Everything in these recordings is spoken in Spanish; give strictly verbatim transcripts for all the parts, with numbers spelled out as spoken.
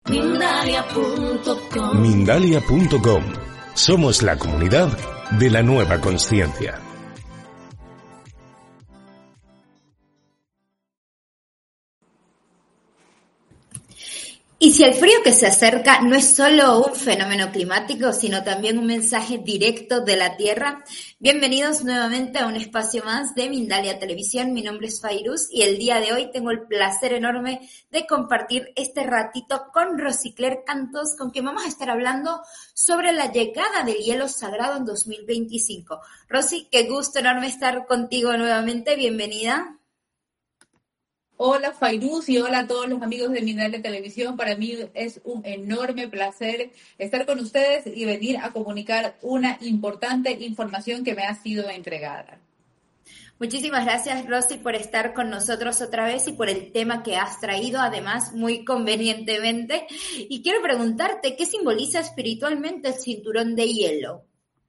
Mindalia punto com. Mindalia punto com. Somos la comunidad de la nueva consciencia. Y si el frío que se acerca no es solo un fenómeno climático, sino también un mensaje directo de la Tierra, bienvenidos nuevamente a un espacio más de Mindalia Televisión. Mi nombre es Fairuz y el día de hoy tengo el placer enorme de compartir este ratito con Rosicler Cantos, con quien vamos a estar hablando sobre la llegada del hielo sagrado en dos mil veinticinco. Rosy, qué gusto enorme estar contigo nuevamente, bienvenida. Hola Fairuz y hola a todos los amigos de Mindalia Televisión. Para mí es un enorme placer estar con ustedes y venir a comunicar una importante información que me ha sido entregada. Muchísimas gracias, Rosy, por estar con nosotros otra vez y por el tema que has traído, además, muy convenientemente. Y quiero preguntarte, ¿qué simboliza espiritualmente el cinturón de hielo?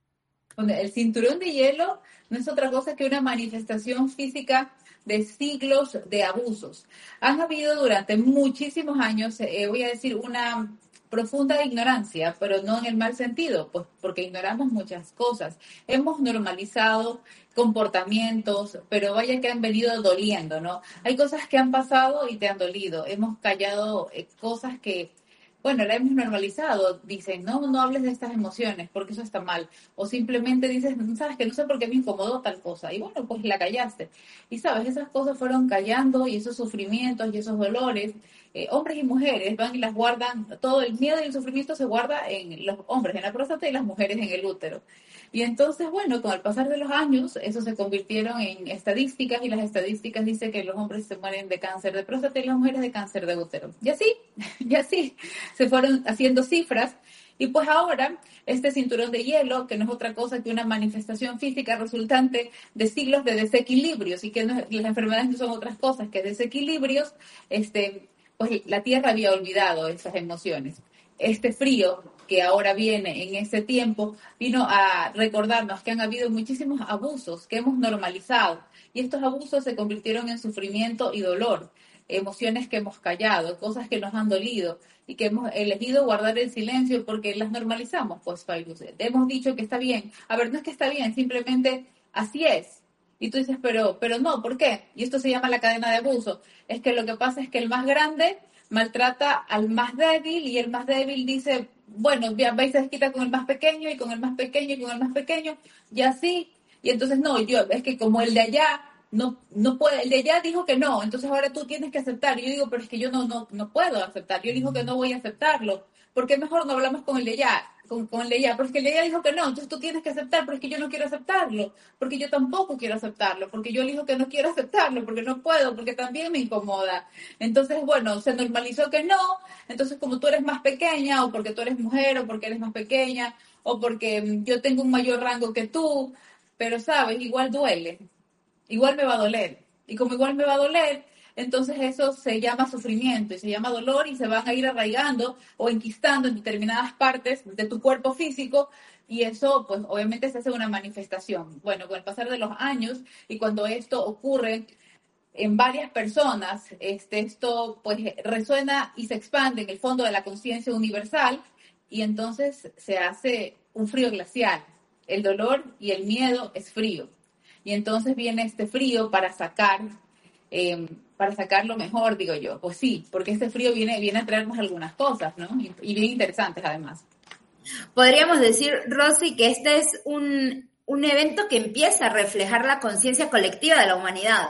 El cinturón de hielo no es otra cosa que una manifestación física de siglos de abusos. Han habido durante muchísimos años, eh, voy a decir, una profunda ignorancia, pero no en el mal sentido, pues porque ignoramos muchas cosas. Hemos normalizado comportamientos, pero vaya que han venido doliendo, ¿no? Hay cosas que han pasado y te han dolido. Hemos callado eh, cosas que, bueno, la hemos normalizado. Dicen, no, no hables de estas emociones porque eso está mal. O simplemente dices, sabes que no sé por qué me incomodó tal cosa. Y bueno, pues la callaste. Y sabes, esas cosas fueron callando y esos sufrimientos y esos dolores, eh, hombres y mujeres van y las guardan. Todo el miedo y el sufrimiento se guarda en los hombres, en la próstata, y las mujeres en el útero. Y entonces, bueno, con el pasar de los años, eso se convirtieron en estadísticas y las estadísticas dicen que los hombres se mueren de cáncer de próstata y las mujeres de cáncer de útero. Y así, y así se fueron haciendo cifras. Y pues ahora, este cinturón de hielo, que no es otra cosa que una manifestación física resultante de siglos de desequilibrios, y que no, las enfermedades no son otras cosas que desequilibrios, este, pues la Tierra había olvidado esas emociones. Este frío que ahora viene en ese tiempo vino a recordarnos que han habido muchísimos abusos que hemos normalizado, y estos abusos se convirtieron en sufrimiento y dolor, emociones que hemos callado, cosas que nos han dolido y que hemos elegido guardar el silencio porque las normalizamos, pues, Fairuz. Hemos dicho que está bien. A ver, no es que está bien, simplemente así es. Y tú dices, pero, pero no, ¿por qué? Y esto se llama la cadena de abuso. Es que lo que pasa es que el más grande maltrata al más débil y el más débil dice, bueno, ya va y se desquita con el más pequeño y con el más pequeño y con el más pequeño y así. Y entonces, no, yo, es que como el de allá no no puede, el de allá dijo que no, entonces ahora tú tienes que aceptar. Y yo digo, pero es que yo no no no puedo aceptar. Yo digo que no voy a aceptarlo. ¿Por qué mejor no hablamos con el de allá? Con, con el de allá, porque el de allá dijo que no, entonces tú tienes que aceptar, pero es que yo no quiero aceptarlo, porque yo tampoco quiero aceptarlo, porque yo digo que no quiero aceptarlo, porque no puedo, porque también me incomoda. Entonces, bueno, se normalizó que no, entonces como tú eres más pequeña, o porque tú eres mujer, o porque eres más pequeña, o porque yo tengo un mayor rango que tú, pero sabes, igual duele. Igual me va a doler. Y como igual me va a doler, entonces eso se llama sufrimiento y se llama dolor y se van a ir arraigando o enquistando en determinadas partes de tu cuerpo físico y eso pues obviamente se hace una manifestación. Bueno, con el pasar de los años y cuando esto ocurre en varias personas, este, esto pues resuena y se expande en el fondo de la conciencia universal y entonces se hace un frío glacial. El dolor y el miedo es frío. Y entonces viene este frío para sacar, eh, para sacar lo mejor, digo yo. Pues sí, porque este frío viene, viene a traernos algunas cosas, ¿no? Y, y bien interesantes además. Podríamos decir, Rosy, que este es un, un evento que empieza a reflejar la conciencia colectiva de la humanidad.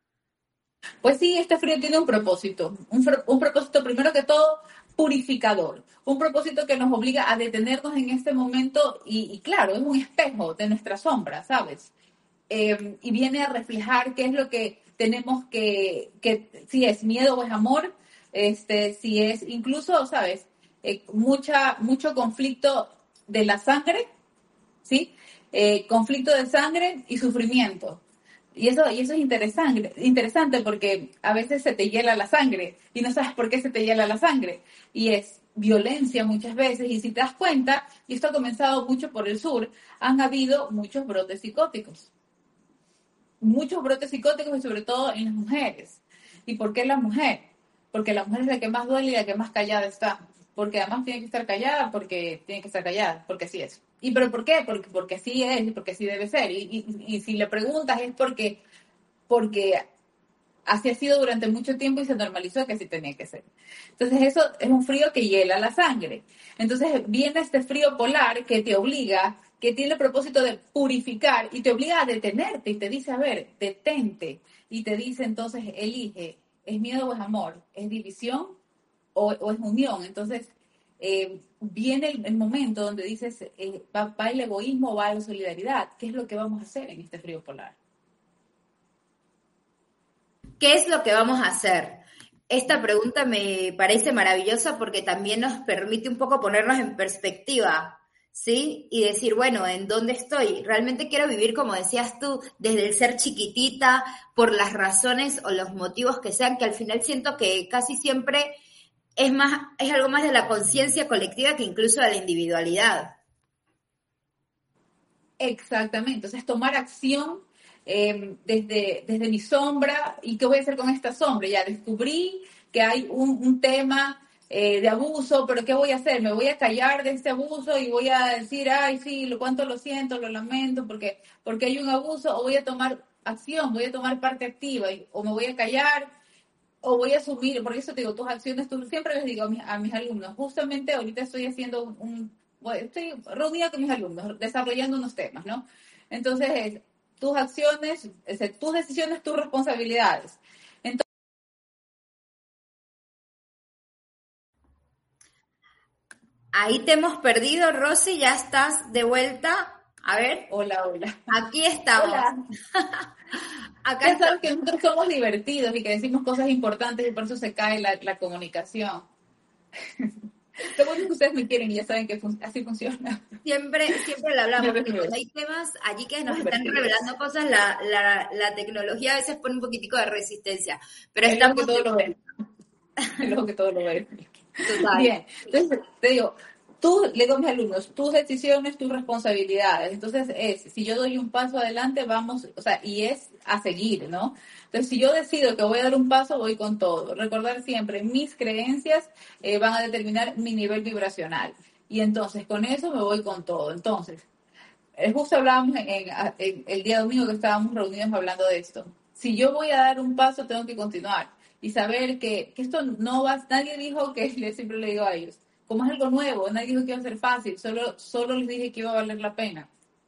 Pues sí, este frío tiene un propósito. Un, un propósito, primero que todo, purificador. Un propósito que nos obliga a detenernos en este momento y, y claro, es un espejo de nuestra sombra, ¿sabes? Eh, y viene a reflejar qué es lo que tenemos que, que si es miedo o es amor, este, si es incluso, ¿sabes? Eh, mucha, mucho conflicto de la sangre, ¿sí? Eh, conflicto de sangre y sufrimiento. Y eso, y eso es interesante, interesante porque a veces se te hiela la sangre y no sabes por qué se te hiela la sangre. Y es violencia muchas veces. Y si te das cuenta, y esto ha comenzado mucho por el sur, han habido muchos brotes psicóticos. Muchos brotes psicóticos y sobre todo en las mujeres. ¿Y por qué la mujer? Porque la mujer es la que más duele y la que más callada está. porque además tiene que estar callada, porque tiene que estar callada, porque así es. ¿Y pero por qué? Porque, porque así es, porque así debe ser. Y, y, y si le preguntas es porque, porque así ha sido durante mucho tiempo y se normalizó que así tenía que ser. Entonces eso es un frío que hiela la sangre. Entonces viene este frío polar que te obliga, que tiene el propósito de purificar y te obliga a detenerte y te dice, a ver, detente. Y te dice entonces, elige, ¿es miedo o es amor? ¿Es división o, o es unión? Entonces eh, viene el, el momento donde dices, eh, ¿va, va el egoísmo o va la solidaridad? ¿Qué es lo que vamos a hacer en este frío polar? ¿Qué es lo que vamos a hacer? Esta pregunta me parece maravillosa porque también nos permite un poco ponernos en perspectiva, ¿sí? Y decir, bueno, ¿en dónde estoy? Realmente quiero vivir, como decías tú, desde el ser chiquitita, por las razones o los motivos que sean, que al final siento que casi siempre es más, es algo más de la conciencia colectiva que incluso de la individualidad. Exactamente, entonces tomar acción eh, desde, desde mi sombra. ¿Y qué voy a hacer con esta sombra? Ya descubrí que hay un, un tema eh, de abuso, pero ¿qué voy a hacer? ¿Me voy a callar de este abuso y voy a decir, ay, sí, lo cuánto lo siento, lo lamento, porque, porque hay un abuso? ¿O voy a tomar acción, voy a tomar parte activa, y, o me voy a callar, o voy a asumir? Por eso te digo, tus acciones, tú siempre les digo a mis, a mis alumnos, justamente ahorita estoy haciendo un, un bueno, estoy reunida con mis alumnos, desarrollando unos temas, ¿no? Entonces, es, tus acciones, es, tus decisiones, tus responsabilidades. Entonces, Ahí te hemos perdido, Rosy, ya estás de vuelta. A ver, hola, hola. aquí estamos. Hola. Acá ya sabes que nosotros somos divertidos y que decimos cosas importantes y por eso se cae la, la comunicación. Lo bueno es que ustedes me quieren y ya saben que fun- así funciona. Siempre, siempre lo hablamos, porque cuando hay temas allí que nos están revelando cosas, la, la, la tecnología a veces pone un poquitico de resistencia. Pero Es estamos... lo que todo lo ven. Es lo que todo lo ven. Total. Bien, entonces te digo, tú, le digo a mis alumnos, tus decisiones, tus responsabilidades. Entonces es, si yo doy un paso adelante, vamos, o sea, y es a seguir, ¿no? Entonces, si yo decido que voy a dar un paso, voy con todo. Recordar siempre, mis creencias eh, van a determinar mi nivel vibracional. Y entonces, con eso me voy con todo. Entonces, eh, justo hablábamos en, en, en el día domingo que estábamos reunidos hablando de esto. Si yo voy a dar un paso, tengo que continuar. Y saber que, que esto no va, nadie dijo que, siempre le digo a ellos, como es algo nuevo, nadie dijo que iba a ser fácil, solo, solo les dije que iba a valer la pena.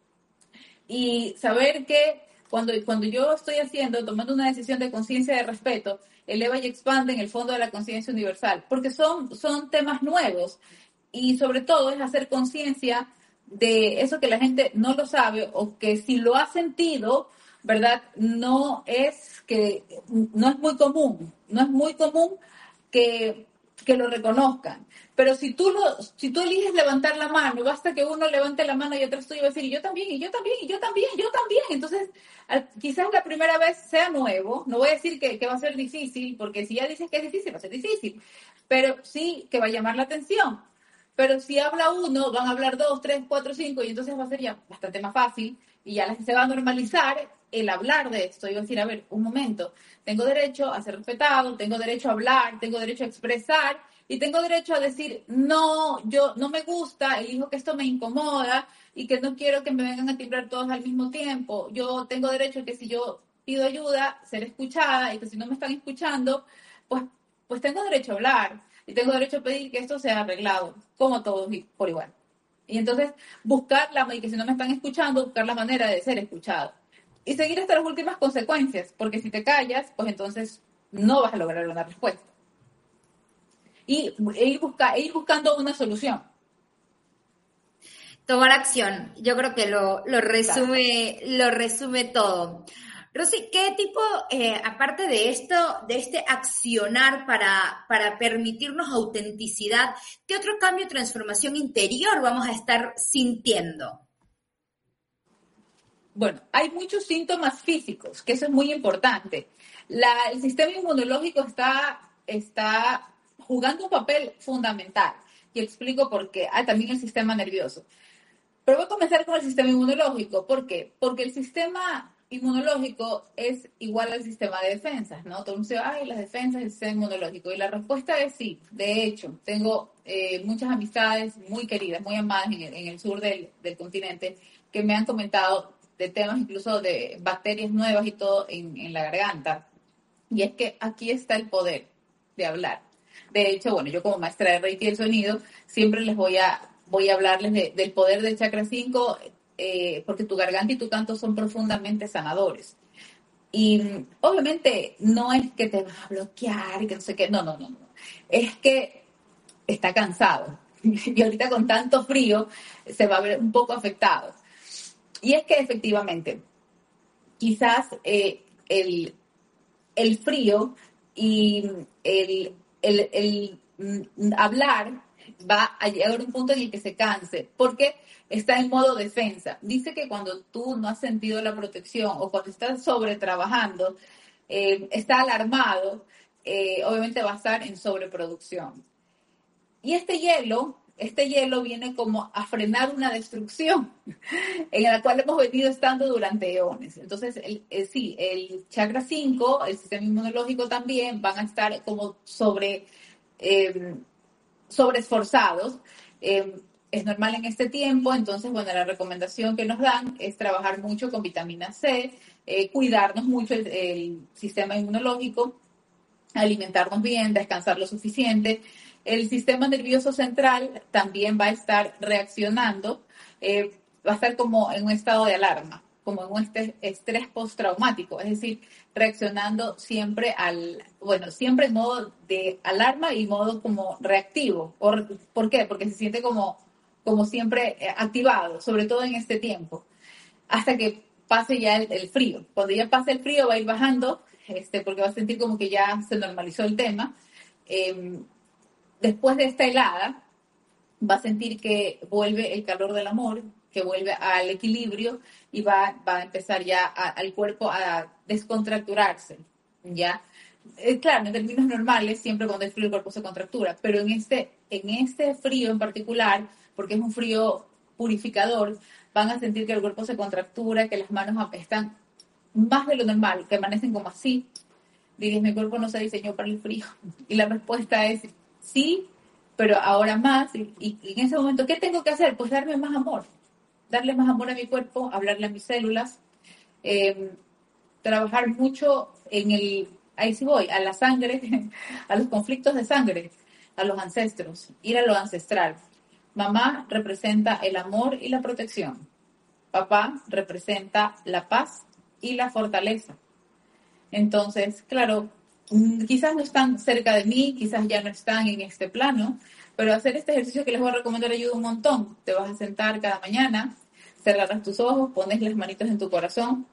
Y saber que cuando, cuando yo estoy haciendo, tomando una decisión de conciencia de respeto, eleva y expande en el fondo de la conciencia universal, porque son, son temas nuevos y sobre todo es hacer conciencia de eso que la gente no lo sabe o que si lo ha sentido, ¿verdad? No es que, no es muy común, no es muy común que, que lo reconozcan. Pero si tú, lo, si tú eliges levantar la mano, basta que uno levante la mano y atrás tuyo va a decir, y yo también, y yo también, y yo también, y yo también. Entonces, al, quizás la primera vez sea nuevo, no voy a decir que, que va a ser difícil, porque si ya dices que es difícil, va a ser difícil, pero sí que va a llamar la atención. Pero si habla uno, van a hablar dos, tres, cuatro, cinco, y entonces va a ser ya bastante más fácil, y ya se va a normalizar el hablar de esto. Y va a decir, a ver, un momento, tengo derecho a ser respetado, tengo derecho a hablar, tengo derecho a expresar, y tengo derecho a decir, no, yo no me gusta, elijo que esto me incomoda, y que no quiero que me vengan a timbrar todos al mismo tiempo. Yo tengo derecho a que si yo pido ayuda, ser escuchada, y que si no me están escuchando, pues, pues tengo derecho a hablar. Y tengo derecho a pedir que esto sea arreglado, como todos por igual. Y entonces buscar la, y que si no me están escuchando, buscar la manera de ser escuchado. Y seguir hasta las últimas consecuencias, porque si te callas, pues entonces no vas a lograr una respuesta. Y e ir, busca, e ir buscando una solución. Tomar acción, yo creo que lo, lo, resume, lo resume todo. Rosy, ¿qué tipo, eh, aparte de esto, de este accionar para, para permitirnos autenticidad, qué otro cambio o transformación interior vamos a estar sintiendo? Bueno, hay muchos síntomas físicos, que eso es muy importante. La, el sistema inmunológico está, está jugando un papel fundamental. Y explico por qué. Ah, también el sistema nervioso. Pero voy a comenzar con el sistema inmunológico. ¿Por qué? Porque el sistema inmunológico es igual al sistema de defensas, ¿no? Todo el mundo dice, ay, las defensas del sistema inmunológico. Y la respuesta es sí. De hecho, tengo eh, muchas amistades muy queridas, muy amadas en el, en el sur del, del continente, que me han comentado de temas incluso de bacterias nuevas y todo en, en la garganta. Y es que aquí está el poder de hablar. De hecho, bueno, yo como maestra de Reiki del sonido, siempre les voy a, voy a hablarles de, del poder del chakra cinco, eh, porque tu garganta y tu canto son profundamente sanadores. Y obviamente no es que te vas a bloquear y que no sé qué, no, no, no, no. Es que está cansado. Y ahorita con tanto frío se va a ver un poco afectado. Y es que efectivamente, quizás eh, el, el frío y el, el, el, el hablar va a llegar a un punto en el que se canse, porque está en modo defensa. Dice que cuando tú no has sentido la protección o cuando estás sobretrabajando, eh, está alarmado, eh, obviamente va a estar en sobreproducción. Y este hielo, este hielo viene como a frenar una destrucción en la cual hemos venido estando durante eones. Entonces, el, el, sí, el chakra cinco, el sistema inmunológico también van a estar como sobre, eh, sobreesforzados. Eh, es normal en este tiempo, entonces, bueno, la recomendación que nos dan es trabajar mucho con vitamina C, eh, cuidarnos mucho el, el sistema inmunológico, alimentarnos bien, descansar lo suficiente. El sistema nervioso central también va a estar reaccionando, eh, va a estar como en un estado de alarma, como en un estrés postraumático, es decir, reaccionando siempre al, bueno, siempre en modo de alarma y modo como reactivo. ¿Por, ¿por qué? Porque se siente como, como siempre activado, sobre todo en este tiempo, hasta que pase ya el, el frío. Cuando ya pase el frío va a ir bajando, este, porque va a sentir como que ya se normalizó el tema. Eh, después de esta helada, va a sentir que vuelve el calor del amor, que vuelve al equilibrio y va, va a empezar ya a, al cuerpo a descontracturarse, ¿ya? Eh, claro, en términos normales, siempre cuando hay frío el cuerpo se contractura, pero en este, en este frío en particular, porque es un frío purificador, van a sentir que el cuerpo se contractura, que las manos están más de lo normal, que amanecen como así. Dirías, mi cuerpo no se diseñó para el frío. Y la respuesta es sí, pero ahora más. Y, y, y en ese momento, ¿qué tengo que hacer? Pues darme más amor. Darle más amor a mi cuerpo, hablarle a mis células, eh, trabajar mucho en el, ahí sí voy, a la sangre, a los conflictos de sangre, a los ancestros, ir a lo ancestral. Mamá representa el amor y la protección. Papá representa la paz y la fortaleza. Entonces, claro, quizás no están cerca de mí, quizás ya no están en este plano, pero hacer este ejercicio que les voy a recomendar ayuda un montón. Te vas a sentar cada mañana, cerrarás tus ojos, pones las manitos en tu corazón,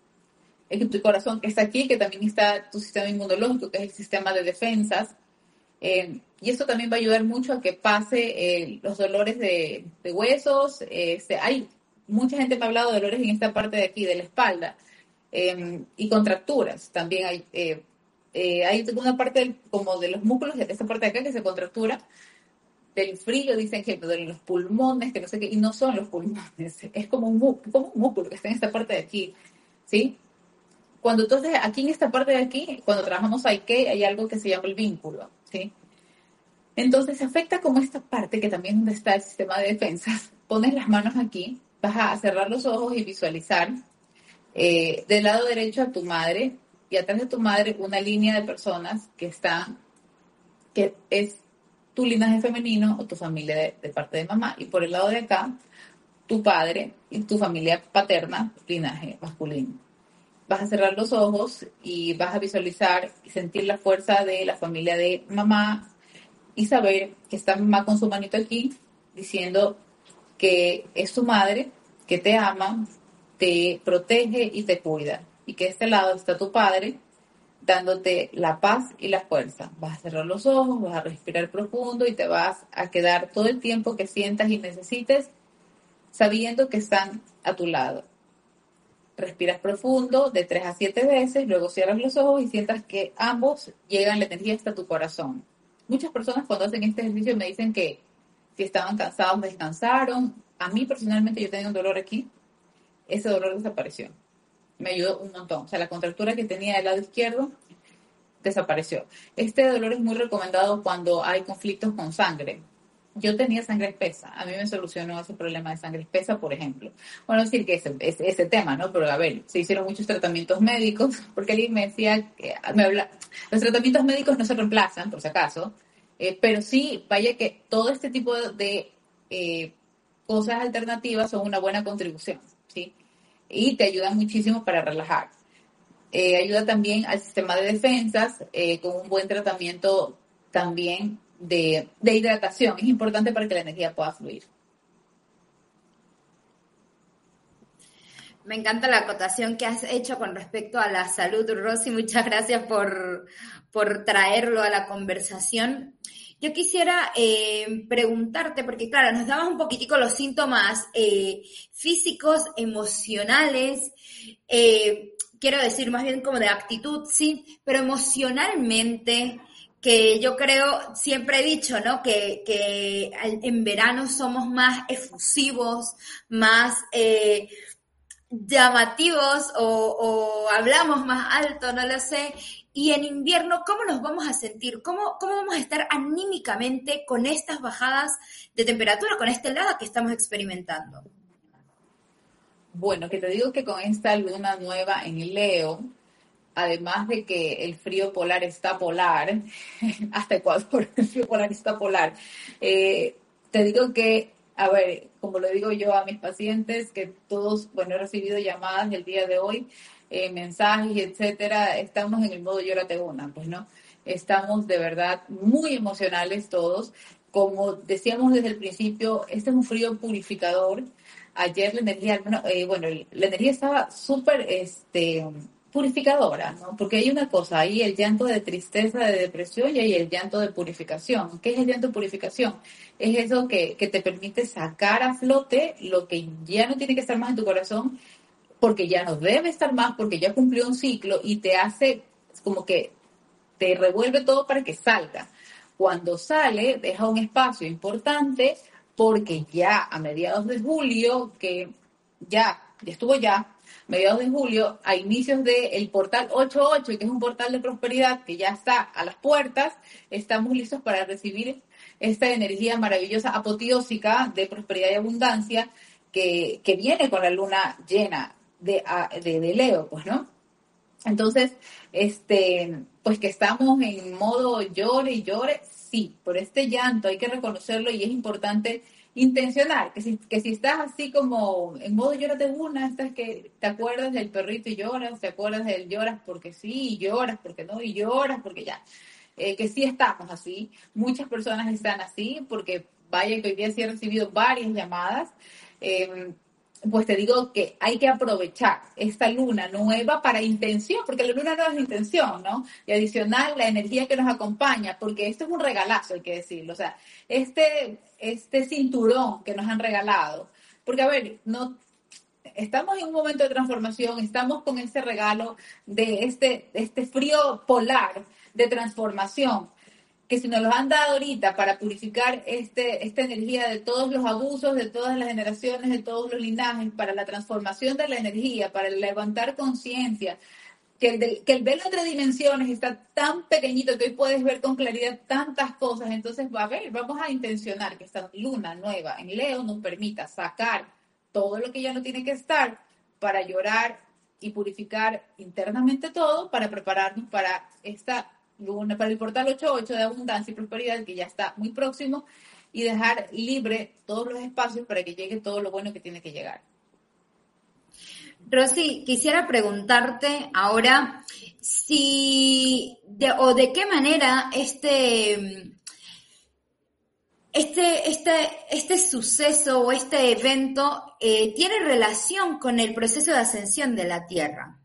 en tu corazón que está aquí, que también está tu sistema inmunológico, que es el sistema de defensas, eh, y esto también va a ayudar mucho a que pase eh, los dolores de, de huesos. Eh, se, hay mucha gente me ha hablado de dolores en esta parte de aquí, de la espalda, eh, y contracturas. También hay, eh, eh, hay una parte del, como de los músculos, de esta parte de acá que se contractura, del frío, dicen que duelen los pulmones, que no sé qué, y no son los pulmones, es como un, como un músculo que está en esta parte de aquí, ¿sí? Cuando entonces, aquí en esta parte de aquí, cuando trabajamos Aike, hay algo que se llama el vínculo, ¿sí? Entonces, afecta como esta parte, que también donde está el sistema de defensas. Pones las manos aquí, vas a cerrar los ojos y visualizar eh, del lado derecho a tu madre y atrás de tu madre una línea de personas que están, que es tu linaje femenino o tu familia de, de parte de mamá, y por el lado de acá, tu padre y tu familia paterna, linaje masculino. Vas a cerrar los ojos y vas a visualizar y sentir la fuerza de la familia de mamá y saber que está mamá con su manito aquí diciendo que es tu madre, que te ama, te protege y te cuida. Y que de este lado está tu padre dándote la paz y la fuerza. Vas a cerrar los ojos, vas a respirar profundo y te vas a quedar todo el tiempo que sientas y necesites sabiendo que están a tu lado. Respiras profundo de tres a siete veces, luego cierras los ojos y sientas que ambos llegan la energía hasta tu corazón. Muchas personas cuando hacen este ejercicio me dicen que si estaban cansados descansaron. A mí personalmente yo tenía un dolor aquí, ese dolor desapareció. me ayudó un montón. O sea, la contractura que tenía del lado izquierdo desapareció. Este dolor es muy recomendado cuando hay conflictos con sangre. Yo tenía sangre espesa, a mí me solucionó ese problema de sangre espesa, por ejemplo. Bueno, decir que ese, ese, ese tema, ¿no? Pero a ver, se hicieron muchos tratamientos médicos, porque alguien me decía que me habla, los tratamientos médicos no se reemplazan, por si acaso, eh, pero sí, vaya que todo este tipo de, de eh, cosas alternativas son una buena contribución, ¿sí? Y te ayudan muchísimo para relajar. Eh, ayuda también al sistema de defensas eh, con un buen tratamiento también de, de hidratación. Es importante para que la energía pueda fluir. Me encanta la acotación que has hecho con respecto a la salud, Rosy. Muchas gracias por, por traerlo a la conversación. Yo quisiera eh, preguntarte, porque claro, nos dabas un poquitico los síntomas eh, físicos, emocionales, eh, quiero decir más bien como de actitud, sí, pero emocionalmente, que yo creo, siempre he dicho, ¿no? Que, que en verano somos más efusivos, más eh, llamativos o, o hablamos más alto, no lo sé. Y en invierno, ¿cómo nos vamos a sentir? ¿Cómo, cómo vamos a estar anímicamente con estas bajadas de temperatura, con esta helada que estamos experimentando? Bueno, que te digo que con esta luna nueva en Leo, además de que el frío polar está polar, hasta Ecuador el frío polar está polar, eh, te digo que, a ver, como lo digo yo a mis pacientes, que todos, bueno, he recibido llamadas el día de hoy, eh, mensajes, etcétera, estamos en el modo llórate una, pues, ¿no? Estamos de verdad muy emocionales todos. Como decíamos desde el principio, este es un frío purificador. Ayer la energía, bueno, eh, bueno la energía estaba súper, este... purificadora, ¿no? Porque hay una cosa, hay el llanto de tristeza, de depresión y hay el llanto de purificación. ¿Qué es el llanto de purificación? Es eso que, que te permite sacar a flote lo que ya no tiene que estar más en tu corazón, porque ya no debe estar más, porque ya cumplió un ciclo y te hace como que te revuelve todo para que salga. Cuando sale, deja un espacio importante porque ya a mediados de julio, que ya, ya estuvo ya, mediados de julio, a inicios del portal ocho ocho, que es un portal de prosperidad que ya está a las puertas, estamos listos para recibir esta energía maravillosa, apoteósica de prosperidad y abundancia que, que viene con la luna llena de, de, de Leo, pues, ¿no? Entonces, este, pues que estamos en modo llore y llore, sí, por este llanto hay que reconocerlo y es importante intencionar, que si, que si estás así como en modo llórate una, estás que te acuerdas del perrito y lloras, te acuerdas del lloras porque sí, y lloras porque no, y lloras porque ya, eh, que sí estamos así, muchas personas están así, porque vaya que hoy día sí he recibido varias llamadas, eh, pues te digo que hay que aprovechar esta luna nueva para intención, porque la luna nueva es intención, ¿no? Y adicional la energía que nos acompaña, porque esto es un regalazo, hay que decirlo, o sea, este, este cinturón que nos han regalado, porque a ver, no, estamos en un momento de transformación, estamos con ese regalo de este, de este frío polar de transformación, que si nos los han dado ahorita para purificar este, esta energía de todos los abusos, de todas las generaciones, de todos los linajes, para la transformación de la energía, para levantar conciencia, que el, de, que el velo entre dimensiones está tan pequeñito que hoy puedes ver con claridad tantas cosas, entonces va a ver, vamos a intencionar que esta luna nueva en Leo nos permita sacar todo lo que ya no tiene que estar para llorar y purificar internamente todo, para prepararnos para esta luna, para el portal ocho ocho de abundancia y prosperidad que ya está muy próximo, y dejar libre todos los espacios para que llegue todo lo bueno que tiene que llegar. Rosy, quisiera preguntarte ahora si de, o de qué manera este, este, este, este suceso o este evento eh, tiene relación con el proceso de ascensión de la Tierra.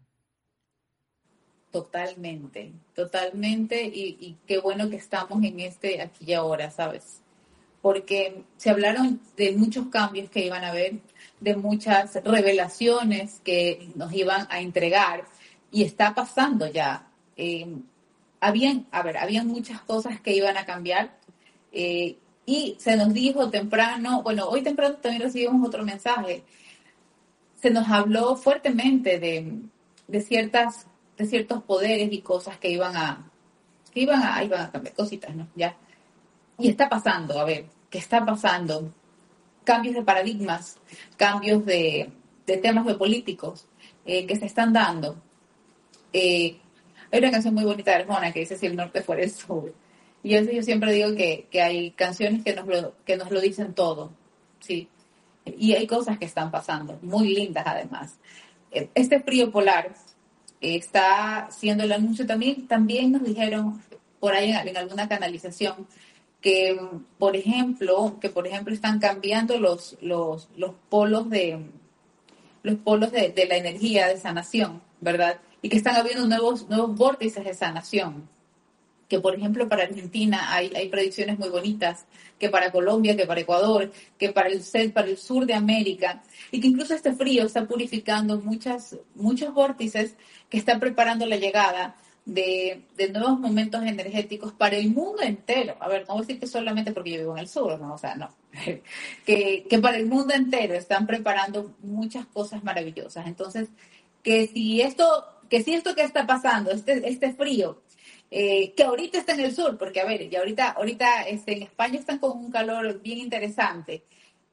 Totalmente, totalmente, y, y qué bueno que estamos en este aquí y ahora, ¿sabes? Porque se hablaron de muchos cambios que iban a haber, de muchas revelaciones que nos iban a entregar, y está pasando ya. Eh, habían, a ver, habían muchas cosas que iban a cambiar, eh, y se nos dijo temprano, bueno, hoy temprano también recibimos otro mensaje, se nos habló fuertemente de de ciertas, de ciertos poderes y cosas que iban a, que iban a, iban a cambiar, cositas, ¿no? Ya. Y está pasando, a ver, ¿qué está pasando? Cambios de paradigmas, cambios de, de temas geopolíticos eh, que se están dando. Eh, hay una canción muy bonita de Arjona que dice si el norte fuera el sur. Y yo, yo siempre digo que, que hay canciones que nos, lo, que nos lo dicen todo, ¿sí? Y hay cosas que están pasando, muy lindas además. Este frío polar está siendo el anuncio también, también nos dijeron por ahí en, en alguna canalización que, por ejemplo, que por ejemplo están cambiando los, los, los polos de los polos de, de la energía de sanación, ¿verdad? Y que están habiendo nuevos, nuevos vórtices de sanación. Que, por ejemplo, para Argentina hay, hay predicciones muy bonitas, que para Colombia, que para Ecuador, que para el, para el sur de América, y que incluso este frío está purificando muchas, muchos vórtices que están preparando la llegada de, de nuevos momentos energéticos para el mundo entero. A ver, no voy a decir que solamente porque yo vivo en el sur, ¿no? O sea, no. que, que para el mundo entero están preparando muchas cosas maravillosas. Entonces, que si esto, que si esto que está pasando, este, este frío, Eh, que ahorita está en el sur, porque a ver, y ahorita, ahorita este, en España están con un calor bien interesante,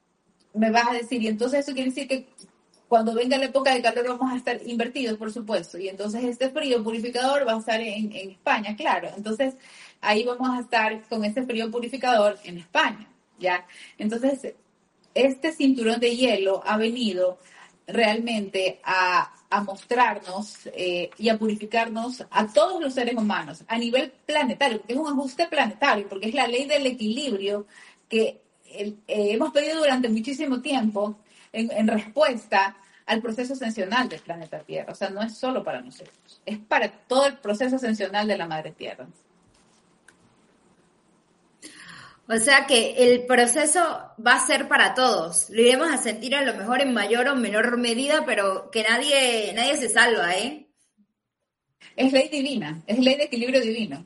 me vas a decir, y entonces eso quiere decir que cuando venga la época de calor vamos a estar invertidos, por supuesto, y entonces este frío purificador va a estar en, en España, claro, entonces ahí vamos a estar con ese frío purificador en España, ¿ya? Entonces, este cinturón de hielo ha venido realmente a, a mostrarnos eh, y a purificarnos a todos los seres humanos a nivel planetario, porque es un ajuste planetario, porque es la ley del equilibrio que el, eh, hemos pedido durante muchísimo tiempo en, en respuesta al proceso ascensional del planeta Tierra. O sea, no es solo para nosotros, es para todo el proceso ascensional de la Madre Tierra. O sea que el proceso va a ser para todos. Lo iremos a sentir a lo mejor en mayor o menor medida, pero que nadie, nadie se salva, ¿eh? Es ley divina, es ley de equilibrio divino.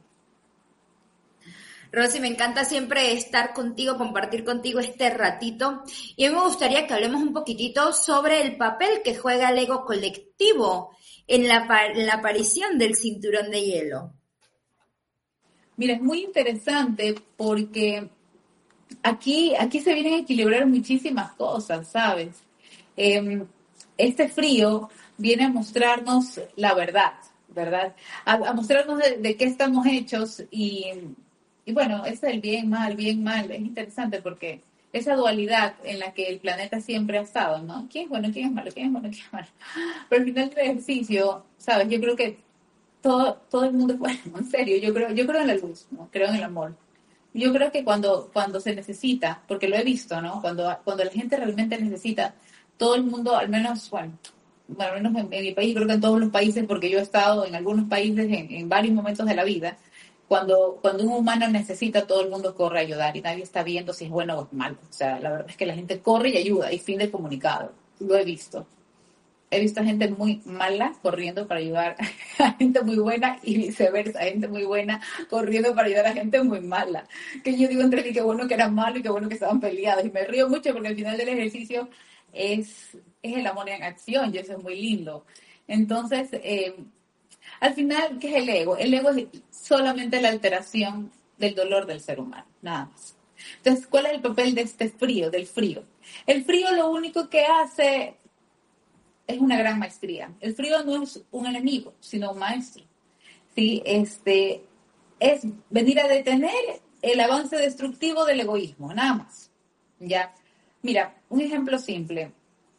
Rosy, me encanta siempre estar contigo, compartir contigo este ratito. Y a mí me gustaría que hablemos un poquitito sobre el papel que juega el ego colectivo en la, en la aparición del cinturón de hielo. Mira, es muy interesante porque aquí, aquí se vienen a equilibrar muchísimas cosas, ¿sabes? Eh, este frío viene a mostrarnos la verdad, ¿verdad? A, a mostrarnos de, de qué estamos hechos y, y bueno, es el bien, mal, bien, mal. Es interesante porque esa dualidad en la que el planeta siempre ha estado, ¿no? ¿Quién es bueno, quién es malo, quién es bueno, quién es malo? Pero al final del ejercicio, ¿sabes? Yo creo que Todo, todo el mundo, bueno, en serio, yo creo, yo creo en la luz, ¿no? Creo en el amor. Yo creo que cuando, cuando se necesita, porque lo he visto, ¿no? Cuando, cuando la gente realmente necesita, todo el mundo, al menos, bueno, bueno al menos en, en mi país, creo que en todos los países, porque yo he estado en algunos países en, en varios momentos de la vida, cuando, cuando un humano necesita, todo el mundo corre a ayudar y nadie está viendo si es bueno o malo. O sea, la verdad es que la gente corre y ayuda, y fin de comunicado. Lo he visto. He visto a gente muy mala corriendo para ayudar a gente muy buena y viceversa, gente muy buena corriendo para ayudar a gente muy mala. Que yo digo entre mí qué bueno que eran malos y qué bueno que estaban peleados. Y me río mucho porque al final del ejercicio es, es el amor en acción y eso es muy lindo. Entonces, eh, al final, ¿qué es el ego? El ego es solamente la alteración del dolor del ser humano, nada más. Entonces, ¿cuál es el papel de este frío, del frío? El frío lo único que hace es una gran maestría. El frío no es un enemigo, sino un maestro. ¿Sí? Este, es venir a detener el avance destructivo del egoísmo, nada más. ¿Ya? Mira, un ejemplo simple.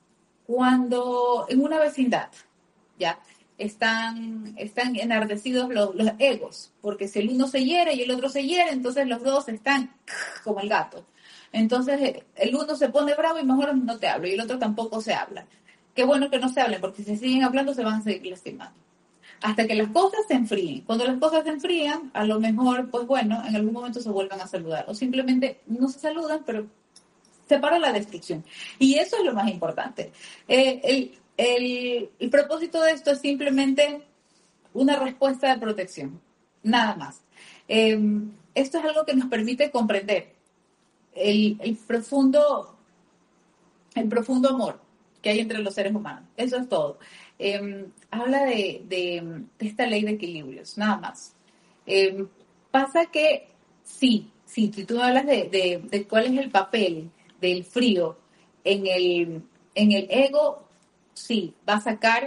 Cuando en una vecindad, ¿ya? Están, están enardecidos los, los egos, porque si el uno se hiere y el otro se hiere, entonces los dos están como el gato. Entonces el uno se pone bravo y mejor no te hablo, y el otro tampoco se habla. Qué bueno que no se hablen, porque si se siguen hablando se van a seguir lastimando. Hasta que las cosas se enfríen. Cuando las cosas se enfrían, a lo mejor, pues bueno, en algún momento se vuelvan a saludar. O simplemente no se saludan, pero se para la destrucción. Y eso es lo más importante. Eh, el, el, el propósito de esto es simplemente una respuesta de protección. Nada más. Eh, esto es algo que nos permite comprender el, el profundo, el profundo amor que hay entre los seres humanos. Eso es todo. eh, habla de, de, de esta ley de equilibrios, nada más. Eh, pasa que sí, sí, si tú hablas de, de, de cuál es el papel del frío en el, en el ego, sí, va a sacar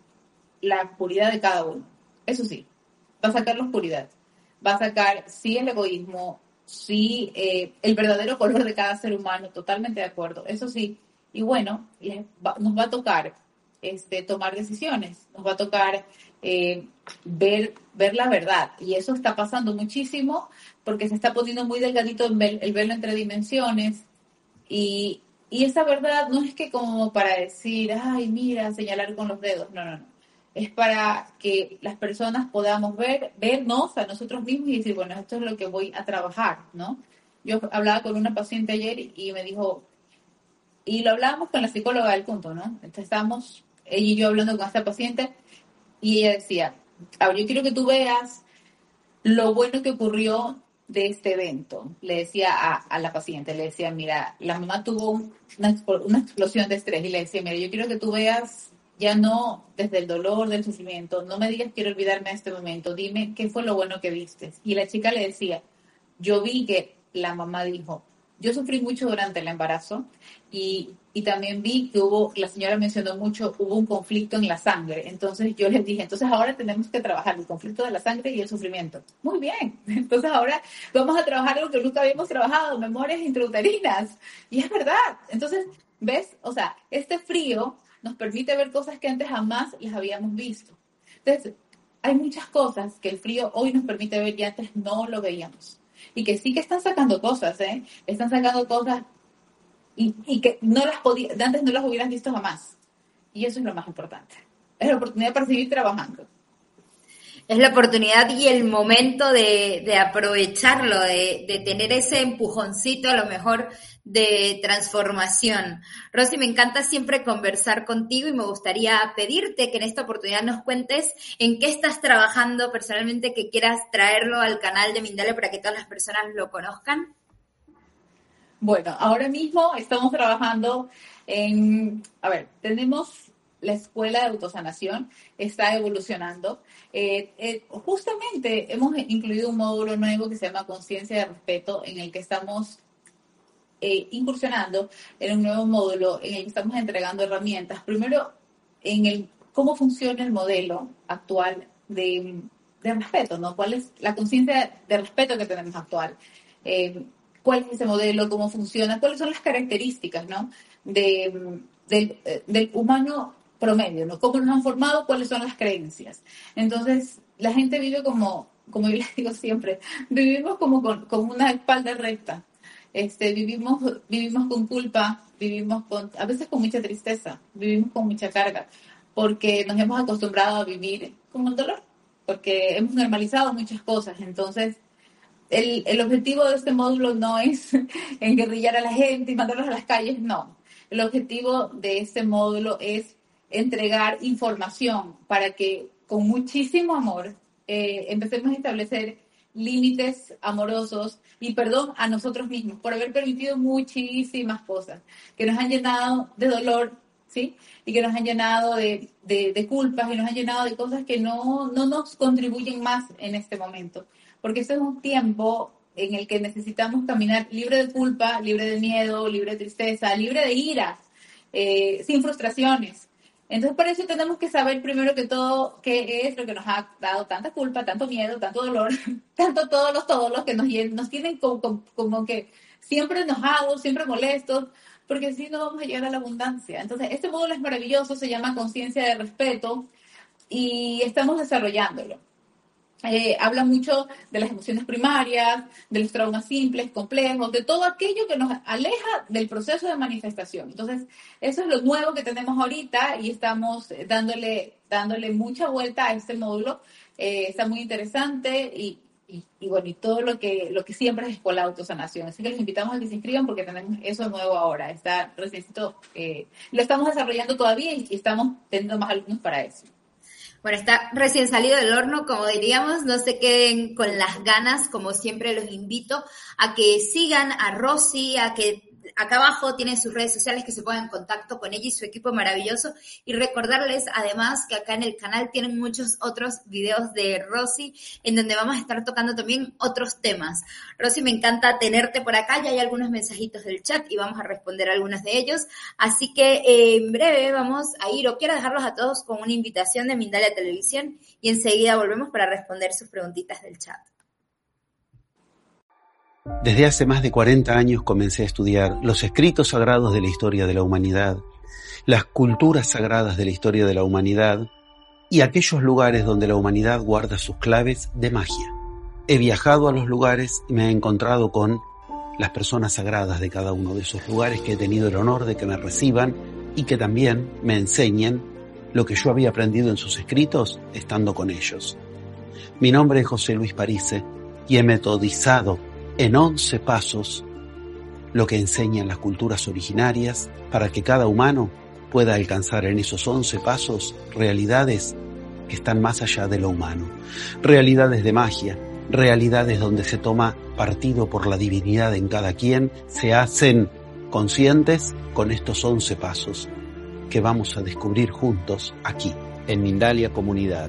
la oscuridad de cada uno. Eso sí, va a sacar la oscuridad. Va a sacar, sí, el egoísmo, sí, eh, el verdadero color de cada ser humano, totalmente de acuerdo. Eso sí, y bueno, les va, nos va a tocar este, tomar decisiones, nos va a tocar eh, ver, ver la verdad. Y eso está pasando muchísimo porque se está poniendo muy delgadito el velo entre dimensiones. Y, y esa verdad no es que como para decir, ay, mira, señalar con los dedos. No, no, no. Es para que las personas podamos ver, vernos a nosotros mismos y decir, bueno, esto es lo que voy a trabajar, ¿no? Yo hablaba con una paciente ayer y me dijo, y lo hablábamos con la psicóloga del punto, ¿no? Entonces estábamos, ella y yo hablando con esta paciente, y ella decía, ahora yo quiero que tú veas lo bueno que ocurrió de este evento. Le decía a, a la paciente, le decía, mira, la mamá tuvo una, una explosión de estrés, y le decía, mira, yo quiero que tú veas ya no desde el dolor, del sufrimiento, no me digas quiero olvidarme de este momento, dime qué fue lo bueno que viste. Y la chica le decía, yo vi que la mamá dijo, yo sufrí mucho durante el embarazo y, y también vi que hubo, la señora mencionó mucho, hubo un conflicto en la sangre. Entonces yo les dije, entonces ahora tenemos que trabajar el conflicto de la sangre y el sufrimiento. Muy bien, entonces ahora vamos a trabajar lo que nunca habíamos trabajado, memorias intrauterinas. Y es verdad, entonces, ¿ves? O sea, este frío nos permite ver cosas que antes jamás las habíamos visto. Entonces, hay muchas cosas que el frío hoy nos permite ver y antes no lo veíamos. Y que sí que están sacando cosas, ¿eh? Están sacando cosas y, y que no las podía, antes no las hubieras visto jamás. Y eso es lo más importante. Es la oportunidad para seguir trabajando. Es la oportunidad y el momento de, de aprovecharlo, de, de tener ese empujoncito a lo mejor de transformación. Rosy, me encanta siempre conversar contigo y me gustaría pedirte que en esta oportunidad nos cuentes en qué estás trabajando personalmente, que quieras traerlo al canal de Mindalia para que todas las personas lo conozcan. Bueno, ahora mismo estamos trabajando en, a ver, tenemos la escuela de autosanación, está evolucionando. Eh, eh, justamente hemos incluido un módulo nuevo que se llama Conciencia de Respeto, en el que estamos eh, incursionando en un nuevo módulo en el que estamos entregando herramientas. Primero, en el cómo funciona el modelo actual de, de respeto, ¿no? ¿Cuál es la conciencia de respeto que tenemos actual? Eh, ¿Cuál es ese modelo? ¿Cómo funciona? ¿Cuáles son las características, ¿no? de, del, del humano promedio, ¿no? ¿Cómo nos han formado? ¿Cuáles son las creencias? Entonces, la gente vive como, como yo les digo siempre, vivimos como con, con una espalda recta. Este, vivimos, vivimos con culpa, vivimos con, a veces con mucha tristeza, vivimos con mucha carga, porque nos hemos acostumbrado a vivir con el dolor, porque hemos normalizado muchas cosas. Entonces, el, el objetivo de este módulo no es enguerrillar a la gente y mandarlos a las calles, no. El objetivo de este módulo es entregar información para que con muchísimo amor eh, empecemos a establecer límites amorosos y perdón a nosotros mismos por haber permitido muchísimas cosas que nos han llenado de dolor, ¿sí? Y que nos han llenado de, de, de culpas y nos han llenado de cosas que no, no nos contribuyen más en este momento. Porque este es un tiempo en el que necesitamos caminar libre de culpa, libre de miedo, libre de tristeza, libre de ira, eh, sin frustraciones. Entonces, por eso tenemos que saber primero que todo qué es lo que nos ha dado tanta culpa, tanto miedo, tanto dolor, tanto todos los todos los que nos, nos tienen como, como, como que siempre enojados, siempre molestos, porque así no vamos a llegar a la abundancia. Entonces, este módulo es maravilloso, se llama Conciencia de Respeto y estamos desarrollándolo. Eh, habla mucho de las emociones primarias, de los traumas simples, complejos, de todo aquello que nos aleja del proceso de manifestación. Entonces, eso es lo nuevo que tenemos ahorita y estamos dándole, dándole mucha vuelta a este módulo. Eh, está muy interesante y, y, y bueno, y todo lo que, lo que siempre es escuela de autosanación. Así que les invitamos a que se inscriban porque tenemos eso nuevo ahora. Está reciéncito, eh, lo estamos desarrollando todavía y, y estamos teniendo más alumnos para eso. Bueno, está recién salido del horno, como diríamos, no se queden con las ganas, como siempre los invito a que sigan a Rosy, a que acá abajo tienen sus redes sociales que se pongan en contacto con ella y su equipo maravilloso. Y recordarles además que acá en el canal tienen muchos otros videos de Rosy en donde vamos a estar tocando también otros temas. Rosy, me encanta tenerte por acá. Ya hay algunos mensajitos del chat y vamos a responder algunos de ellos. Así que eh, en breve vamos a ir, o quiero dejarlos a todos con una invitación de Mindalia Televisión y enseguida volvemos para responder sus preguntitas del chat. Desde hace más de cuarenta años comencé a estudiar los escritos sagrados de la historia de la humanidad, las culturas sagradas de la historia de la humanidad y aquellos lugares donde la humanidad guarda sus claves de magia. He viajado a los lugares y me he encontrado con las personas sagradas de cada uno de esos lugares, que he tenido el honor de que me reciban y que también me enseñen lo que yo había aprendido en sus escritos estando con ellos. Mi nombre es José Luis Parise y he metodizado en once pasos lo que enseñan las culturas originarias para que cada humano pueda alcanzar en esos once pasos realidades que están más allá de lo humano. Realidades de magia, realidades donde se toma partido por la divinidad en cada quien, se hacen conscientes con estos once pasos que vamos a descubrir juntos aquí, en Mindalia Comunidad.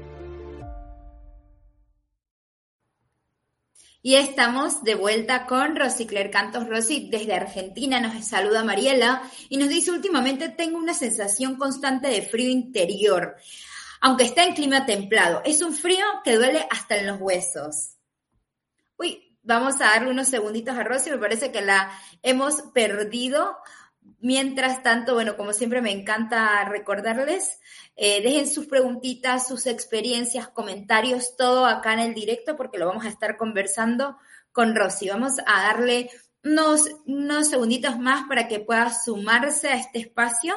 Y estamos de vuelta con Rosy Claire Cantos. Rosy, desde Argentina nos saluda Mariela y nos dice: últimamente tengo una sensación constante de frío interior, aunque está en clima templado. Es un frío que duele hasta en los huesos. Uy, vamos a darle unos segunditos a Rosy, me parece que la hemos perdido. Mientras tanto, bueno, como siempre me encanta recordarles, eh, dejen sus preguntitas, sus experiencias, comentarios, todo acá en el directo porque lo vamos a estar conversando con Rosy. Vamos a darle unos, unos segunditos más para que pueda sumarse a este espacio.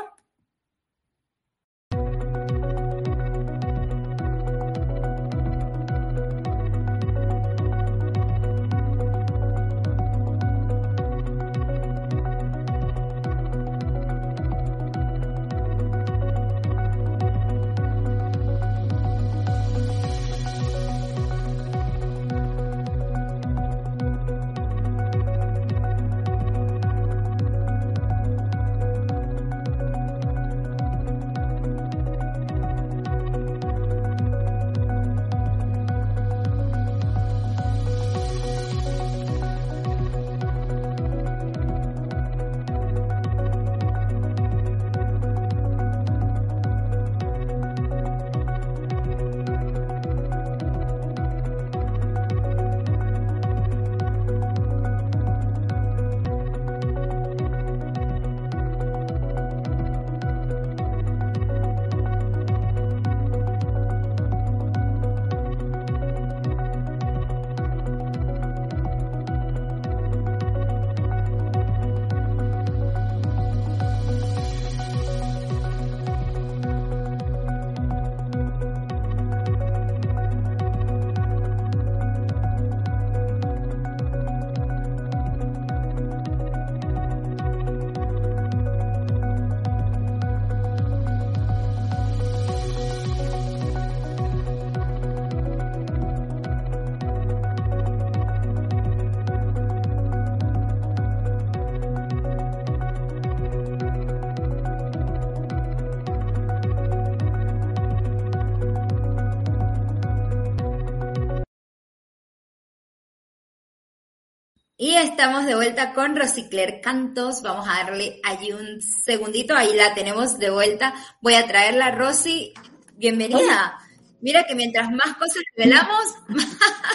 Y estamos de vuelta con Rosy Claire Cantos. Vamos a darle allí un segundito. Ahí la tenemos de vuelta. Voy a traerla, Rosy. Bienvenida. Hola. Mira que mientras más cosas revelamos, más,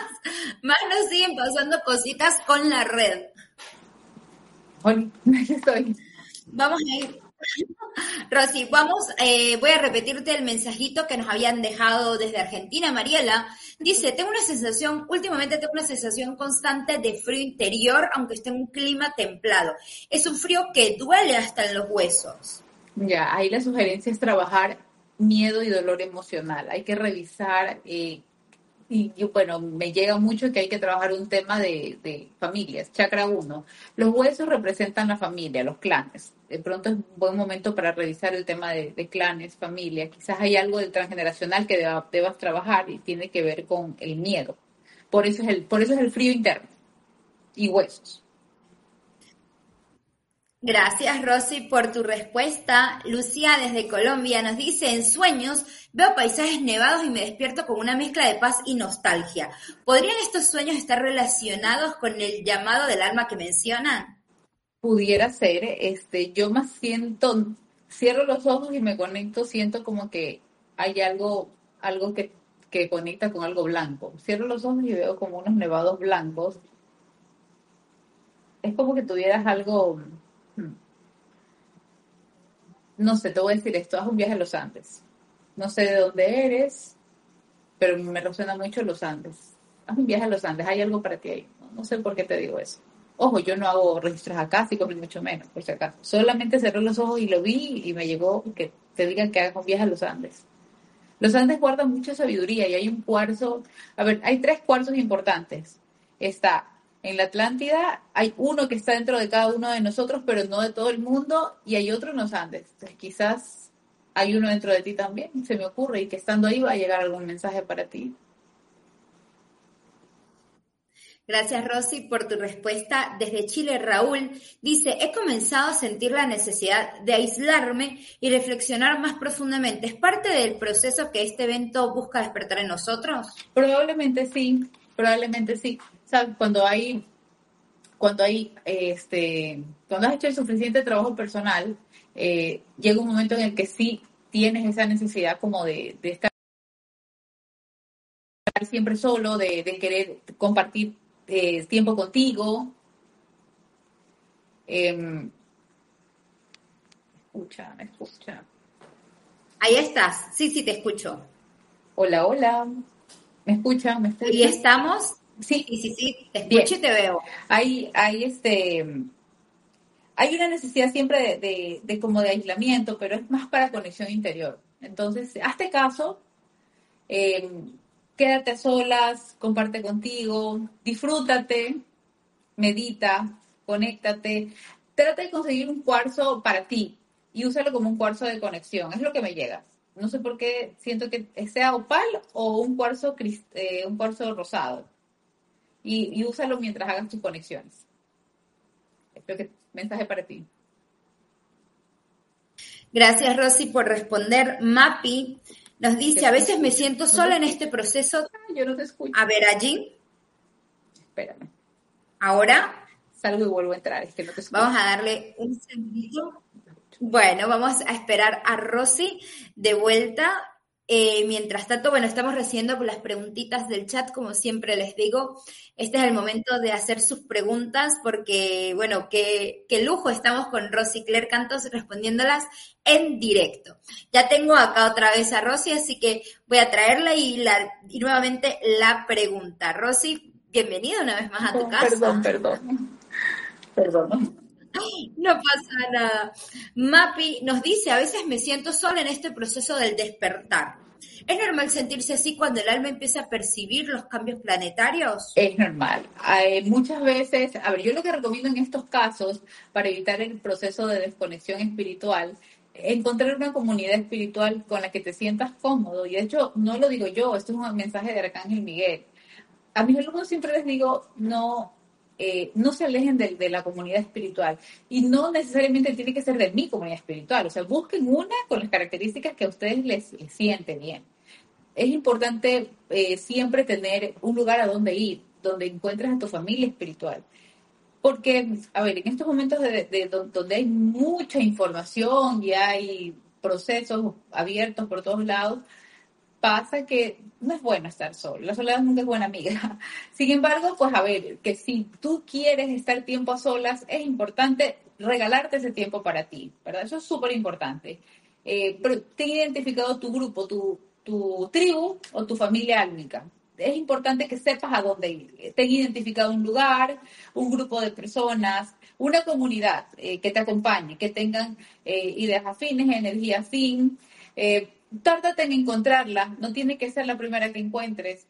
más nos siguen pasando cositas con la red. Hola, estoy. Vamos a ir. Rosy, vamos, eh, voy a repetirte el mensajito que nos habían dejado desde Argentina. Mariela dice: tengo una sensación, últimamente tengo una sensación constante de frío interior, aunque esté en un clima templado. Es un frío que duele hasta en los huesos. Ya, ahí la sugerencia es trabajar miedo y dolor emocional. Hay que revisar, eh, y yo, bueno, me llega mucho que hay que trabajar un tema de, de familias. Chakra uno. Los huesos representan la familia, los clanes. De pronto es un buen momento para revisar el tema de, de clanes, familia. Quizás hay algo del transgeneracional que deba, debas trabajar y tiene que ver con el miedo. Por eso es el, por eso es el frío interno y huesos. Gracias, Rosy, por tu respuesta. Lucía, desde Colombia, nos dice, en sueños veo paisajes nevados y me despierto con una mezcla de paz y nostalgia. ¿Podrían estos sueños estar relacionados con el llamado del alma que mencionan? Pudiera ser, este, yo más siento, cierro los ojos y me conecto, siento como que hay algo, algo que, que conecta con algo blanco. Cierro los ojos y veo como unos nevados blancos. Es como que tuvieras algo, no sé, te voy a decir esto, haz un viaje a los Andes. No sé de dónde eres, pero me resuena mucho los Andes. Haz un viaje a los Andes, hay algo para ti ahí. No, no sé por qué te digo eso. Ojo, yo no hago registros acásicos, ni mucho menos, por si acaso. Solamente cerré los ojos y lo vi y me llegó que te digan que hagas un viaje a los Andes. Los Andes guardan mucha sabiduría y hay un cuarzo, a ver, hay tres cuarzos importantes. Está en la Atlántida, hay uno que está dentro de cada uno de nosotros, pero no de todo el mundo, y hay otro en los Andes. Entonces, quizás hay uno dentro de ti también, se me ocurre, y que estando ahí va a llegar algún mensaje para ti. Gracias, Rosy, por tu respuesta. Desde Chile, Raúl dice, he comenzado a sentir la necesidad de aislarme y reflexionar más profundamente. ¿Es parte del proceso que este evento busca despertar en nosotros? Probablemente sí, probablemente sí. ¿Sabes? Cuando hay, cuando hay, este, cuando has hecho el suficiente trabajo personal, eh, llega un momento en el que sí tienes esa necesidad como de, de estar siempre solo, de, de querer compartir Eh, tiempo contigo. Eh, escucha, me escucha. Ahí estás. Sí, sí, te escucho. Hola, hola. ¿Me escucha? ¿Me escucha? ¿Y estamos? Sí. Sí, sí, sí. Te escucho Bien. Y te veo. Hay, hay, este, hay una necesidad siempre de, de, de como de aislamiento, pero es más para conexión interior. Entonces, hazte caso. Eh, Quédate a solas, comparte contigo, disfrútate, medita, conéctate, trata de conseguir un cuarzo para ti y úsalo como un cuarzo de conexión, es lo que me llega. No sé por qué siento que sea opal o un cuarzo, eh, un cuarzo rosado y, y úsalo mientras hagas tus conexiones. Espero que mensaje para ti. Gracias, Rosy, por responder. Mapi nos dice, a veces me siento sola en este proceso. Yo no te escucho. A ver, allí. Espérame. ¿Ahora? Salgo y vuelvo a entrar, es que no te escucho. Vamos a darle un segundito. Bueno, vamos a esperar a Rosy de vuelta. Eh, mientras tanto, bueno, estamos recibiendo las preguntitas del chat, como siempre les digo. Este es el momento de hacer sus preguntas porque, bueno, qué, qué lujo estamos con Rosy Claire Cantos respondiéndolas en directo. Ya tengo acá otra vez a Rosy, así que voy a traerla y, la, y nuevamente la pregunta. Rosy, bienvenida una vez más a tu oh, casa. Perdón, perdón. Perdón. No pasa nada. Mapi nos dice, a veces me siento sola en este proceso del despertar. ¿Es normal sentirse así cuando el alma empieza a percibir los cambios planetarios? Es normal. Hay muchas veces, a ver, yo lo que recomiendo en estos casos, para evitar el proceso de desconexión espiritual, encontrar una comunidad espiritual con la que te sientas cómodo. Y de hecho, no lo digo yo, esto es un mensaje de Arcángel Miguel. A mis alumnos siempre les digo, no... Eh, no se alejen de, de la comunidad espiritual y no necesariamente tiene que ser de mi comunidad espiritual, o sea, busquen una con las características que a ustedes les, les siente bien. Es importante eh, siempre tener un lugar a donde ir, donde encuentres a tu familia espiritual, porque, a ver, en estos momentos de, de, de, donde hay mucha información y hay procesos abiertos por todos lados, pasa que no es bueno estar solo, la soledad nunca es buena amiga. Sin embargo, pues a ver, que si tú quieres estar tiempo a solas, es importante regalarte ese tiempo para ti, ¿verdad? Eso es súper importante. Eh, pero ten identificado tu grupo, tu, tu tribu o tu familia álmica. Es importante que sepas a dónde ir. Ten identificado un lugar, un grupo de personas, una comunidad eh, que te acompañe, que tengan eh, ideas afines, energía afín. Eh, Tárdate en encontrarla, no tiene que ser la primera que encuentres,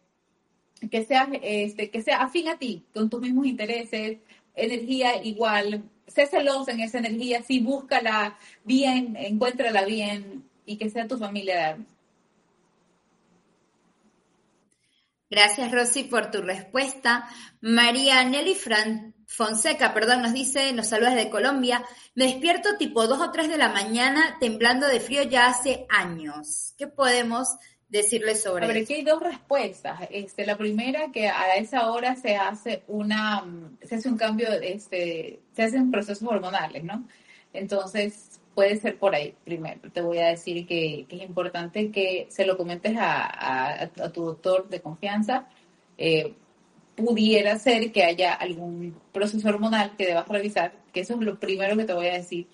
que sea, este, que sea afín a ti, con tus mismos intereses, energía igual, sé celosa en esa energía, sí, búscala bien, encuéntrala bien y que sea tu familia de alma. Gracias, Rosy, por tu respuesta. María Nelly Fran Fonseca, perdón, nos dice, nos saluda desde Colombia. Me despierto tipo dos o tres de la mañana temblando de frío ya hace años. ¿Qué podemos decirle sobre A ver, eso? aquí hay dos respuestas. Este, la primera, que a esa hora se hace una, se hace un cambio, este, se hacen procesos hormonales, ¿no? Entonces, puede ser por ahí, primero. Te voy a decir que, que es importante que se lo comentes a, a, a tu doctor de confianza. Eh, pudiera ser que haya algún proceso hormonal que debas revisar, que eso es lo primero que te voy a decir.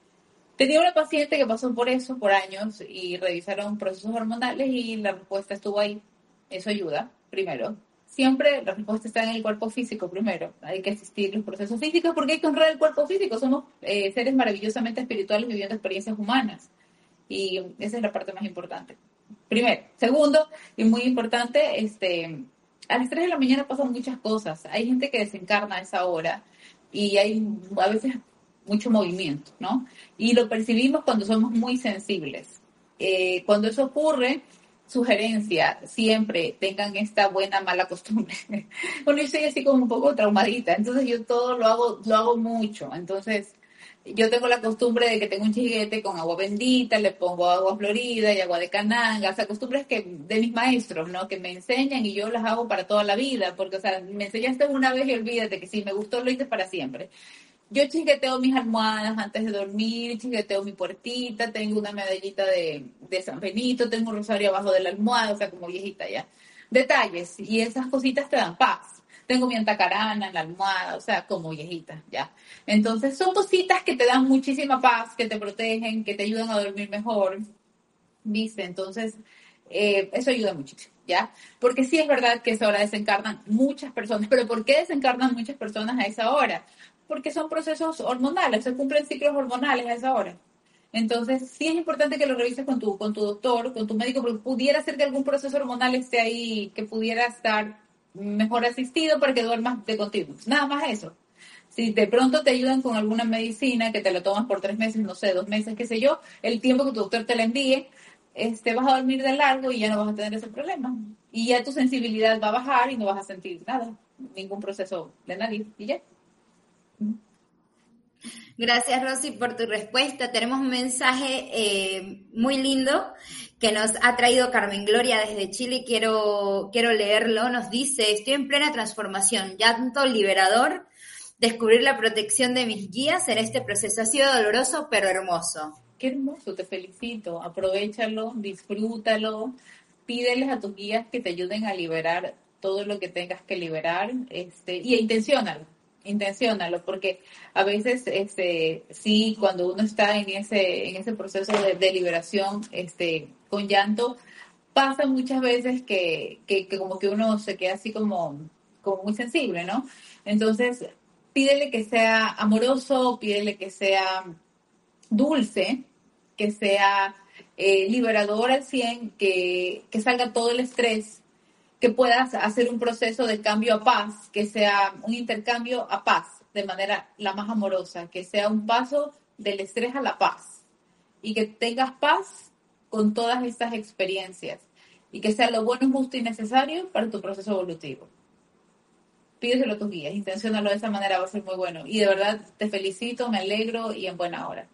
Tenía una paciente que pasó por eso por años y revisaron procesos hormonales y la respuesta estuvo ahí. Eso ayuda, primero. Siempre la respuesta está en el cuerpo físico primero. Hay que asistir los procesos físicos porque hay que honrar el cuerpo físico. Somos eh, seres maravillosamente espirituales viviendo experiencias humanas. Y esa es la parte más importante. Primero. Segundo, y muy importante, este, a las tres de la mañana pasan muchas cosas. Hay gente que desencarna a esa hora y hay a veces mucho movimiento, ¿no? Y lo percibimos cuando somos muy sensibles. Eh, cuando eso ocurre, sugerencia, siempre tengan esta buena mala costumbre. Bueno, yo soy así como un poco traumadita, entonces yo todo lo hago, lo hago mucho. Entonces, yo tengo la costumbre de que tengo un chiguete con agua bendita, le pongo agua florida y agua de cananga, o sea, costumbres que de mis maestros, ¿no? Que me enseñan y yo las hago para toda la vida, porque, o sea, me enseñaste una vez y olvídate que si me gustó lo hice para siempre. Yo chisgueteo mis almohadas antes de dormir, chisgueteo mi puertita, tengo una medallita de, de San Benito, tengo un rosario abajo de la almohada, o sea, como viejita ya. Detalles, y esas cositas te dan paz. Tengo mi antacarana en la almohada, o sea, como viejita, ya. Entonces, son cositas que te dan muchísima paz, que te protegen, que te ayudan a dormir mejor, ¿viste? Entonces, eh, eso ayuda muchísimo, ¿ya? Porque sí es verdad que a esa hora desencarnan muchas personas, pero ¿por qué desencarnan muchas personas a esa hora? Porque son procesos hormonales, se cumplen ciclos hormonales a esa hora. Entonces, sí es importante que lo revises con tu, con tu doctor, con tu médico, porque pudiera ser que algún proceso hormonal esté ahí, que pudiera estar mejor asistido para que duermas de continuo. Nada más eso. Si de pronto te ayudan con alguna medicina que te lo tomas por tres meses, no sé, dos meses, qué sé yo, el tiempo que tu doctor te la envíe, este, vas a dormir de largo y ya no vas a tener ese problema. Y ya tu sensibilidad va a bajar y no vas a sentir nada, ningún proceso de nadie. Y ya. Gracias, Rosy, por tu respuesta. Tenemos un mensaje eh, muy lindo que nos ha traído Carmen Gloria desde Chile. Quiero, quiero leerlo. Nos dice, estoy en plena transformación, llanto liberador, descubrir la protección de mis guías en este proceso. Ha sido doloroso, pero hermoso. Qué hermoso, te felicito. Aprovéchalo, disfrútalo. Pídeles a tus guías que te ayuden a liberar todo lo que tengas que liberar, este, y intenciónalo. Intenciónalo, porque a veces este sí, cuando uno está en ese en ese proceso de, de liberación este con llanto, pasa muchas veces que, que, que como que uno se queda así como, como muy sensible, ¿no? Entonces, pídele que sea amoroso, pídele que sea dulce, que sea eh, liberador al cien, que, que salga todo el estrés, que puedas hacer un proceso de cambio a paz, que sea un intercambio a paz, de manera la más amorosa, que sea un paso del estrés a la paz, y que tengas paz con todas estas experiencias, y que sea lo bueno, justo y necesario para tu proceso evolutivo. Pídeselo a tus guías, intenciónalo de esa manera, va a ser muy bueno. Y de verdad te felicito, me alegro y en buena hora.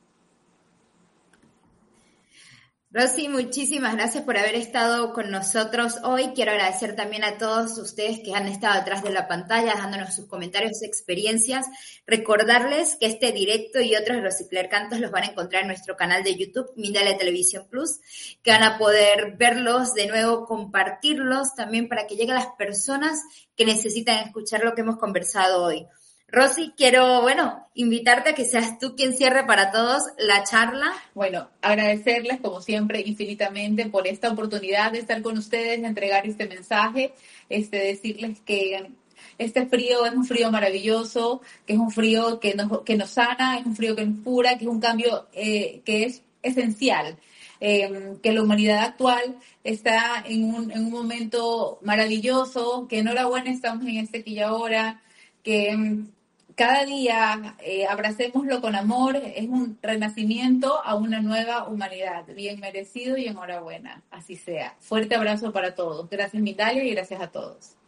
Rosy, muchísimas gracias por haber estado con nosotros hoy. Quiero agradecer también a todos ustedes que han estado atrás de la pantalla, dándonos sus comentarios, sus experiencias. Recordarles que este directo y otros Rosicler Cantos los van a encontrar en nuestro canal de YouTube, Mindalia Televisión Plus, que van a poder verlos de nuevo, compartirlos también para que lleguen las personas que necesitan escuchar lo que hemos conversado hoy. Rosy, quiero, bueno, invitarte a que seas tú quien cierre para todos la charla. Bueno, agradecerles, como siempre, infinitamente por esta oportunidad de estar con ustedes, de entregar este mensaje, este, decirles que este frío es un frío maravilloso, que es un frío que nos, que nos sana, es un frío que nos cura, que es un cambio eh, que es esencial. Eh, que la humanidad actual está en un, en un momento maravilloso, que enhorabuena estamos en este aquí y ahora, que cada día eh, abracémoslo con amor, es un renacimiento a una nueva humanidad, bien merecido y enhorabuena, así sea. Fuerte abrazo para todos. Gracias Mindalia y gracias a todos.